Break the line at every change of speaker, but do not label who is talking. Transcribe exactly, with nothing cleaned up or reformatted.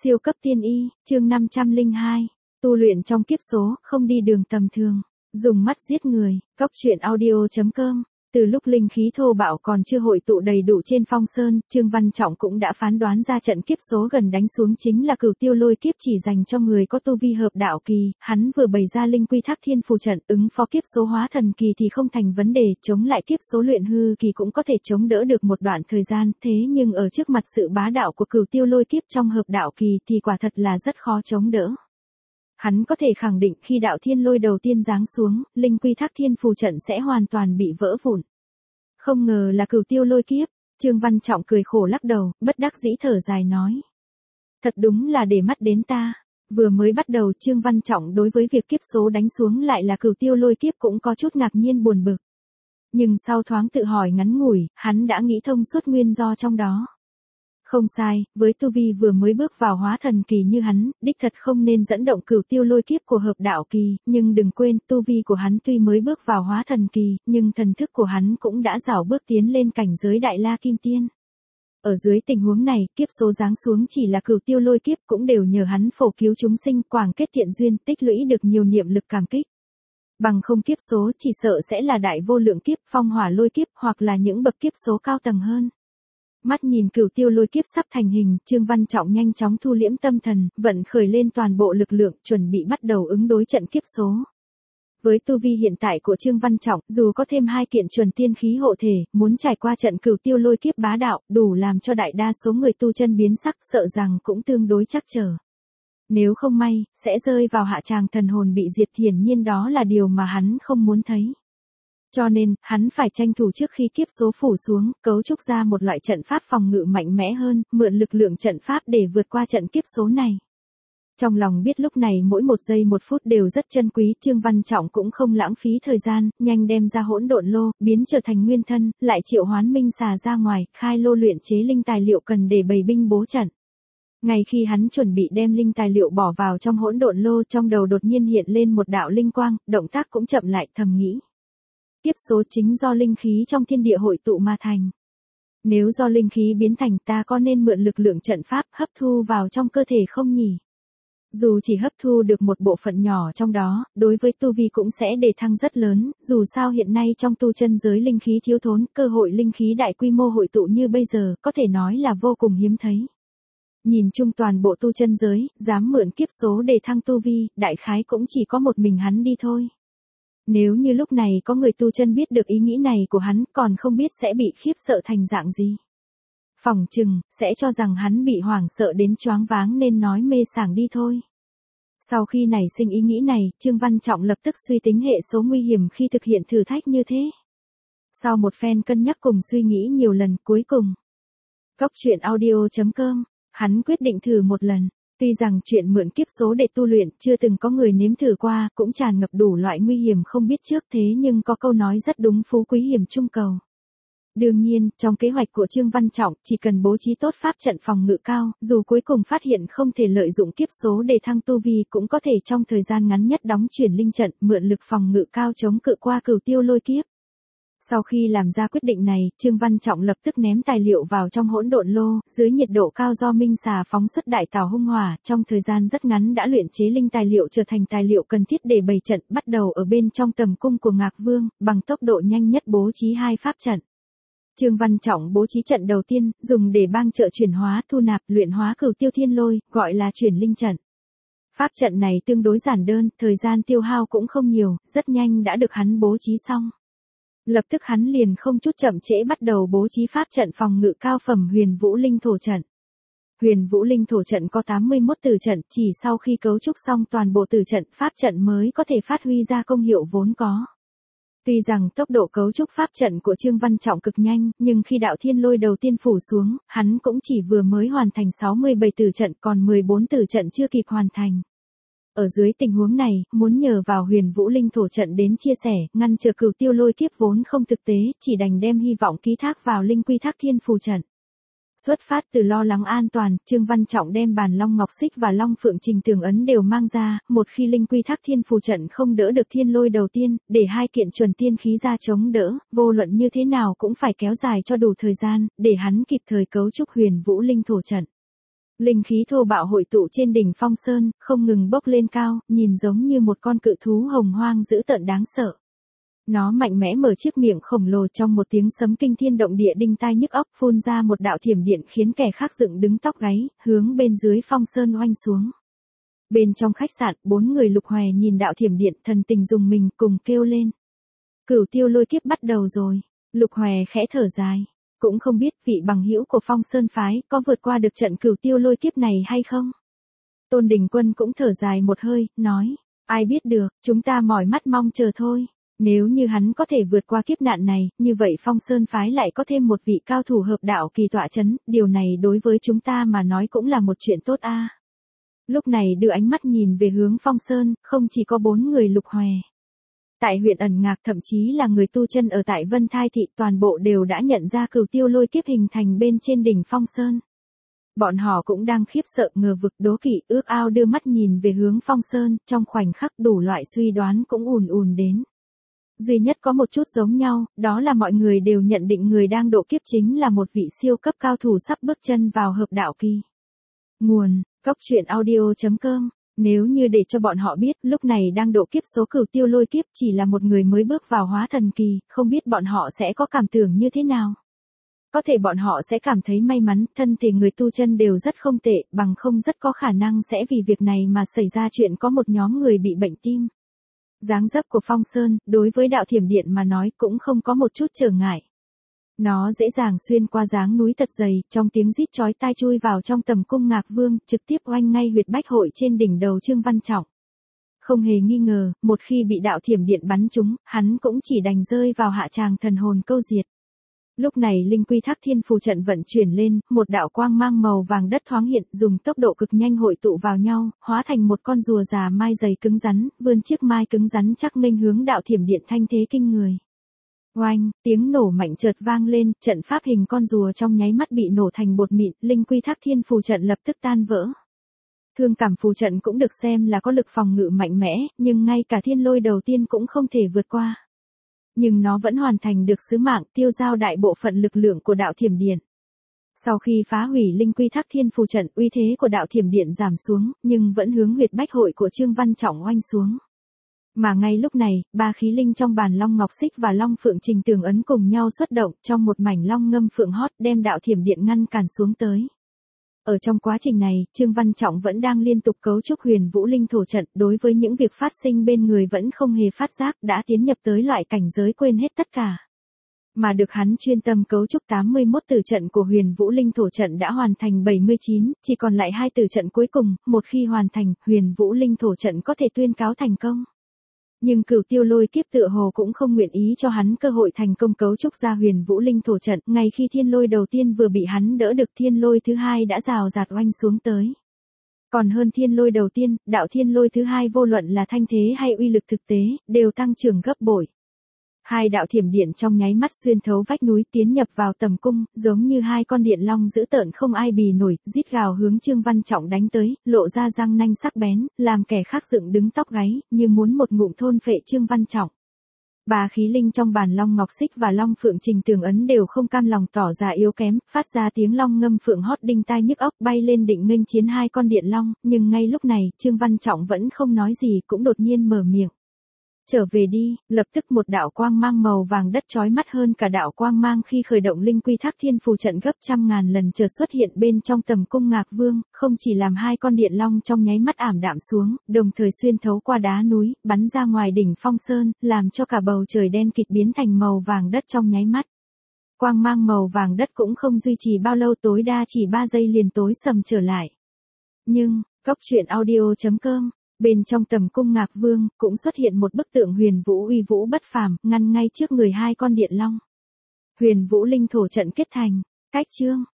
Siêu cấp tiên y, chương năm trăm lẻ hai, tu luyện trong kiếp số, không đi đường tầm thường, dùng mắt giết người, cóc truyện audio chấm com. Từ lúc linh khí thô bạo còn chưa hội tụ đầy đủ trên Phong Sơn, Trương Văn Trọng cũng đã phán đoán ra trận kiếp số gần đánh xuống chính là Cửu Tiêu Lôi kiếp chỉ dành cho người có tu vi hợp đạo kỳ, hắn vừa bày ra linh quy thác thiên phù trận ứng phó kiếp số hóa thần kỳ thì không thành vấn đề, chống lại kiếp số luyện hư kỳ cũng có thể chống đỡ được một đoạn thời gian, thế nhưng ở trước mặt sự bá đạo của Cửu Tiêu Lôi kiếp trong hợp đạo kỳ thì quả thật là rất khó chống đỡ. Hắn có thể khẳng định khi đạo thiên lôi đầu tiên giáng xuống, linh quy thác thiên phù trận sẽ hoàn toàn bị vỡ vụn. Không ngờ là Cửu Tiêu Lôi kiếp, Trương Văn Trọng cười khổ lắc đầu, bất đắc dĩ thở dài nói. Thật đúng là để mắt đến ta. Vừa mới bắt đầu Trương Văn Trọng đối với việc kiếp số đánh xuống lại là Cửu Tiêu Lôi kiếp cũng có chút ngạc nhiên buồn bực. Nhưng sau thoáng tự hỏi ngắn ngủi, hắn đã nghĩ thông suốt nguyên do trong đó. Không sai, với tu vi vừa mới bước vào hóa thần kỳ như hắn, đích thật không nên dẫn động Cửu Tiêu Lôi kiếp của hợp đạo kỳ, nhưng đừng quên, tu vi của hắn tuy mới bước vào hóa thần kỳ, nhưng thần thức của hắn cũng đã rảo bước tiến lên cảnh giới Đại La Kim Tiên. Ở dưới tình huống này, kiếp số giáng xuống chỉ là Cửu Tiêu Lôi kiếp cũng đều nhờ hắn phổ cứu chúng sinh, quảng kết thiện duyên, tích lũy được nhiều niệm lực cảm kích. Bằng không kiếp số chỉ sợ sẽ là đại vô lượng kiếp, phong hỏa lôi kiếp hoặc là những bậc kiếp số cao tầng hơn. Mắt nhìn Cửu Tiêu Lôi kiếp sắp thành hình, Trương Văn Trọng nhanh chóng thu liễm tâm thần, vận khởi lên toàn bộ lực lượng, chuẩn bị bắt đầu ứng đối trận kiếp số. Với tu vi hiện tại của Trương Văn Trọng, dù có thêm hai kiện chuẩn tiên khí hộ thể, muốn trải qua trận Cửu Tiêu Lôi kiếp bá đạo, đủ làm cho đại đa số người tu chân biến sắc, sợ rằng cũng tương đối chắc trở. Nếu không may, sẽ rơi vào hạ tràng thần hồn bị diệt, hiển nhiên đó là điều mà hắn không muốn thấy. Cho nên, hắn phải tranh thủ trước khi kiếp số phủ xuống, cấu trúc ra một loại trận pháp phòng ngự mạnh mẽ hơn, mượn lực lượng trận pháp để vượt qua trận kiếp số này. Trong lòng biết lúc này mỗi một giây một phút đều rất chân quý, Trương Văn Trọng cũng không lãng phí thời gian, nhanh đem ra hỗn độn lô, biến trở thành nguyên thân, lại triệu hoán minh xà ra ngoài, khai lô luyện chế linh tài liệu cần để bày binh bố trận. Ngay khi hắn chuẩn bị đem linh tài liệu bỏ vào trong hỗn độn lô, trong đầu đột nhiên hiện lên một đạo linh quang, động tác cũng chậm lại, thầm nghĩ. Kiếp số chính do linh khí trong thiên địa hội tụ mà thành. Nếu do linh khí biến thành, ta có nên mượn lực lượng trận pháp hấp thu vào trong cơ thể không nhỉ? Dù chỉ hấp thu được một bộ phận nhỏ trong đó, đối với tu vi cũng sẽ đề thăng rất lớn, dù sao hiện nay trong tu chân giới linh khí thiếu thốn, cơ hội linh khí đại quy mô hội tụ như bây giờ, có thể nói là vô cùng hiếm thấy. Nhìn chung toàn bộ tu chân giới, dám mượn kiếp số để thăng tu vi, đại khái cũng chỉ có một mình hắn đi thôi. Nếu như lúc này có người tu chân biết được ý nghĩ này của hắn, còn không biết sẽ bị khiếp sợ thành dạng gì. Phỏng chừng, sẽ cho rằng hắn bị hoảng sợ đến choáng váng nên nói mê sảng đi thôi. Sau khi nảy sinh ý nghĩ này, Trương Văn Trọng lập tức suy tính hệ số nguy hiểm khi thực hiện thử thách như thế. Sau một phen cân nhắc cùng suy nghĩ nhiều lần, cuối cùng, cóc truyện audio chấm com, hắn quyết định thử một lần. Tuy rằng chuyện mượn kiếp số để tu luyện chưa từng có người nếm thử qua, cũng tràn ngập đủ loại nguy hiểm không biết trước, thế nhưng có câu nói rất đúng, phú quý hiểm trung cầu. Đương nhiên, trong kế hoạch của Trương Văn Trọng, chỉ cần bố trí tốt pháp trận phòng ngự cao, dù cuối cùng phát hiện không thể lợi dụng kiếp số để thăng tu vi, cũng có thể trong thời gian ngắn nhất đóng chuyển linh trận, mượn lực phòng ngự cao chống cự qua Cửu Tiêu Lôi kiếp. Sau khi làm ra quyết định này, Trương Văn Trọng lập tức ném tài liệu vào trong hỗn độn lô, dưới nhiệt độ cao do minh xà phóng xuất đại tảo hung hỏa, trong thời gian rất ngắn đã luyện chế linh tài liệu trở thành tài liệu cần thiết để bày trận, bắt đầu ở bên trong tầm cung của Ngạc Vương, bằng tốc độ nhanh nhất bố trí hai pháp trận. Trương Văn Trọng bố trí trận đầu tiên, dùng để bang trợ chuyển hóa, thu nạp, luyện hóa Cửu Tiêu Thiên Lôi, gọi là chuyển linh trận. Pháp trận này tương đối giản đơn, thời gian tiêu hao cũng không nhiều, rất nhanh đã được hắn bố trí xong. Lập tức hắn liền không chút chậm trễ bắt đầu bố trí pháp trận phòng ngự cao phẩm Huyền Vũ Linh Thổ trận. Huyền Vũ Linh Thổ trận có tám mươi mốt tử trận, chỉ sau khi cấu trúc xong toàn bộ tử trận, pháp trận mới có thể phát huy ra công hiệu vốn có. Tuy rằng tốc độ cấu trúc pháp trận của Trương Văn Trọng cực nhanh, nhưng khi đạo thiên lôi đầu tiên phủ xuống, hắn cũng chỉ vừa mới hoàn thành sáu mươi bảy tử trận, còn mười bốn tử trận chưa kịp hoàn thành. Ở dưới tình huống này, muốn nhờ vào Huyền Vũ Linh Thổ trận đến chia sẻ, ngăn trở Cửu Tiêu Lôi kiếp vốn không thực tế, chỉ đành đem hy vọng ký thác vào linh quy thác thiên phù trận. Xuất phát từ lo lắng an toàn, Trương Văn Trọng đem bàn long ngọc xích và long phượng trình tường ấn đều mang ra, một khi linh quy thác thiên phù trận không đỡ được thiên lôi đầu tiên, để hai kiện chuẩn tiên khí ra chống đỡ, vô luận như thế nào cũng phải kéo dài cho đủ thời gian, để hắn kịp thời cấu trúc Huyền Vũ Linh Thổ trận. Linh khí thô bạo hội tụ trên đỉnh Phong Sơn, không ngừng bốc lên cao, nhìn giống như một con cự thú hồng hoang dữ tợn đáng sợ. Nó mạnh mẽ mở chiếc miệng khổng lồ, trong một tiếng sấm kinh thiên động địa đinh tai nhức óc, phun ra một đạo thiểm điện khiến kẻ khác dựng đứng tóc gáy, hướng bên dưới Phong Sơn oanh xuống. Bên trong khách sạn, bốn người Lục Hoè nhìn đạo thiểm điện, thần tình rùng mình, cùng kêu lên. Cửu tiêu lôi kiếp bắt đầu rồi. Lục Hoè khẽ thở dài. Cũng không biết vị bằng hữu của Phong Sơn phái có vượt qua được trận cửu tiêu lôi kiếp này hay không? Tôn Đình Quân cũng thở dài một hơi, nói. Ai biết được, chúng ta mỏi mắt mong chờ thôi. Nếu như hắn có thể vượt qua kiếp nạn này, như vậy Phong Sơn phái lại có thêm một vị cao thủ hợp đạo kỳ tọa chấn, điều này đối với chúng ta mà nói cũng là một chuyện tốt a. Lúc này đưa ánh mắt nhìn về hướng Phong Sơn, không chỉ có bốn người Lục Hoè. Tại huyện ẩn ngạc, thậm chí là người tu chân ở tại Vân Thai Thị, toàn bộ đều đã nhận ra cửu tiêu lôi kiếp hình thành bên trên đỉnh Phong Sơn. Bọn họ cũng đang khiếp sợ, ngờ vực, đố kỵ, ước ao đưa mắt nhìn về hướng Phong Sơn, trong khoảnh khắc đủ loại suy đoán cũng ùn ùn đến. Duy nhất có một chút giống nhau, đó là mọi người đều nhận định người đang độ kiếp chính là một vị siêu cấp cao thủ sắp bước chân vào hợp đạo kỳ. Nguồn: cốc truyện audio chấm com. Nếu như để cho bọn họ biết, lúc này đang độ kiếp số cửu tiêu lôi kiếp chỉ là một người mới bước vào hóa thần kỳ, không biết bọn họ sẽ có cảm tưởng như thế nào. Có thể bọn họ sẽ cảm thấy may mắn, thân thể người tu chân đều rất không tệ, bằng không rất có khả năng sẽ vì việc này mà xảy ra chuyện có một nhóm người bị bệnh tim. Dáng dấp của Phong Sơn, đối với đạo thiểm điện mà nói cũng không có một chút trở ngại. Nó dễ dàng xuyên qua dáng núi thật dày, trong tiếng rít chói tai chui vào trong tầm cung Ngạc Vương, trực tiếp oanh ngay huyệt bách hội trên đỉnh đầu Trương Văn Trọng. Không hề nghi ngờ, một khi bị đạo thiểm điện bắn trúng, hắn cũng chỉ đành rơi vào hạ tràng thần hồn câu diệt. Lúc này linh quy thác thiên phù trận vận chuyển lên, một đạo quang mang màu vàng đất thoáng hiện, dùng tốc độ cực nhanh hội tụ vào nhau, hóa thành một con rùa già mai dày cứng rắn, vươn chiếc mai cứng rắn chắc nghênh hướng đạo thiểm điện thanh thế kinh người. Oanh, tiếng nổ mạnh chợt vang lên, trận pháp hình con rùa trong nháy mắt bị nổ thành bột mịn, linh quy thác thiên phù trận lập tức tan vỡ. Thương cảm phù trận cũng được xem là có lực phòng ngự mạnh mẽ, nhưng ngay cả thiên lôi đầu tiên cũng không thể vượt qua. Nhưng nó vẫn hoàn thành được sứ mạng tiêu dao đại bộ phận lực lượng của đạo thiểm điện. Sau khi phá hủy linh quy thác thiên phù trận, uy thế của đạo thiểm điện giảm xuống, nhưng vẫn hướng huyệt bách hội của Trương Văn Trọng oanh xuống. Mà ngay lúc này, ba khí linh trong bàn Long Ngọc Xích và Long Phượng Trình Tường ấn cùng nhau xuất động, trong một mảnh long ngâm phượng hót đem đạo thiểm điện ngăn cản xuống tới. Ở trong quá trình này, Trương Văn Trọng vẫn đang liên tục cấu trúc huyền vũ linh thổ trận, đối với những việc phát sinh bên người vẫn không hề phát giác, đã tiến nhập tới loại cảnh giới quên hết tất cả. Mà được hắn chuyên tâm cấu trúc tám mươi mốt tử trận của huyền vũ linh thổ trận đã hoàn thành bảy mươi chín, chỉ còn lại hai tử trận cuối cùng, một khi hoàn thành, huyền vũ linh thổ trận có thể tuyên cáo thành công. Nhưng cửu tiêu lôi kiếp tựa hồ cũng không nguyện ý cho hắn cơ hội thành công cấu trúc ra huyền vũ linh thổ trận, ngay khi thiên lôi đầu tiên vừa bị hắn đỡ được, thiên lôi thứ hai đã rào rạt oanh xuống tới. Còn hơn thiên lôi đầu tiên, đạo thiên lôi thứ hai vô luận là thanh thế hay uy lực thực tế, đều tăng trưởng gấp bội. Hai đạo thiểm điện trong nháy mắt xuyên thấu vách núi tiến nhập vào tầm cung, giống như hai con điện long dữ tợn không ai bì nổi, rít gào hướng Trương Văn Trọng đánh tới, lộ ra răng nanh sắc bén, làm kẻ khác dựng đứng tóc gáy, như muốn một ngụm thôn phệ Trương Văn Trọng. Ba khí linh trong bàn Long Ngọc Xích và Long Phượng Trình Tường ấn đều không cam lòng tỏ ra yếu kém, phát ra tiếng long ngâm phượng hót đinh tai nhức óc, bay lên định nghênh chiến hai con điện long, nhưng ngay lúc này, Trương Văn Trọng vẫn không nói gì, cũng đột nhiên mở miệng. Trở về đi, lập tức một đạo quang mang màu vàng đất chói mắt hơn cả đạo quang mang khi khởi động linh quy thác thiên phù trận gấp trăm ngàn lần chợt xuất hiện bên trong tầm cung Ngạc Vương, không chỉ làm hai con điện long trong nháy mắt ảm đạm xuống, đồng thời xuyên thấu qua đá núi, bắn ra ngoài đỉnh Phong Sơn, làm cho cả bầu trời đen kịt biến thành màu vàng đất trong nháy mắt. Quang mang màu vàng đất cũng không duy trì bao lâu, tối đa chỉ ba giây liền tối sầm trở lại. Nhưng, cốc truyện audio chấm com bên trong tầm cung Ngạc Vương, cũng xuất hiện một bức tượng huyền vũ uy vũ bất phàm, ngăn ngay trước người hai con điện long. Huyền vũ linh thổ trận kết thành, cách chương.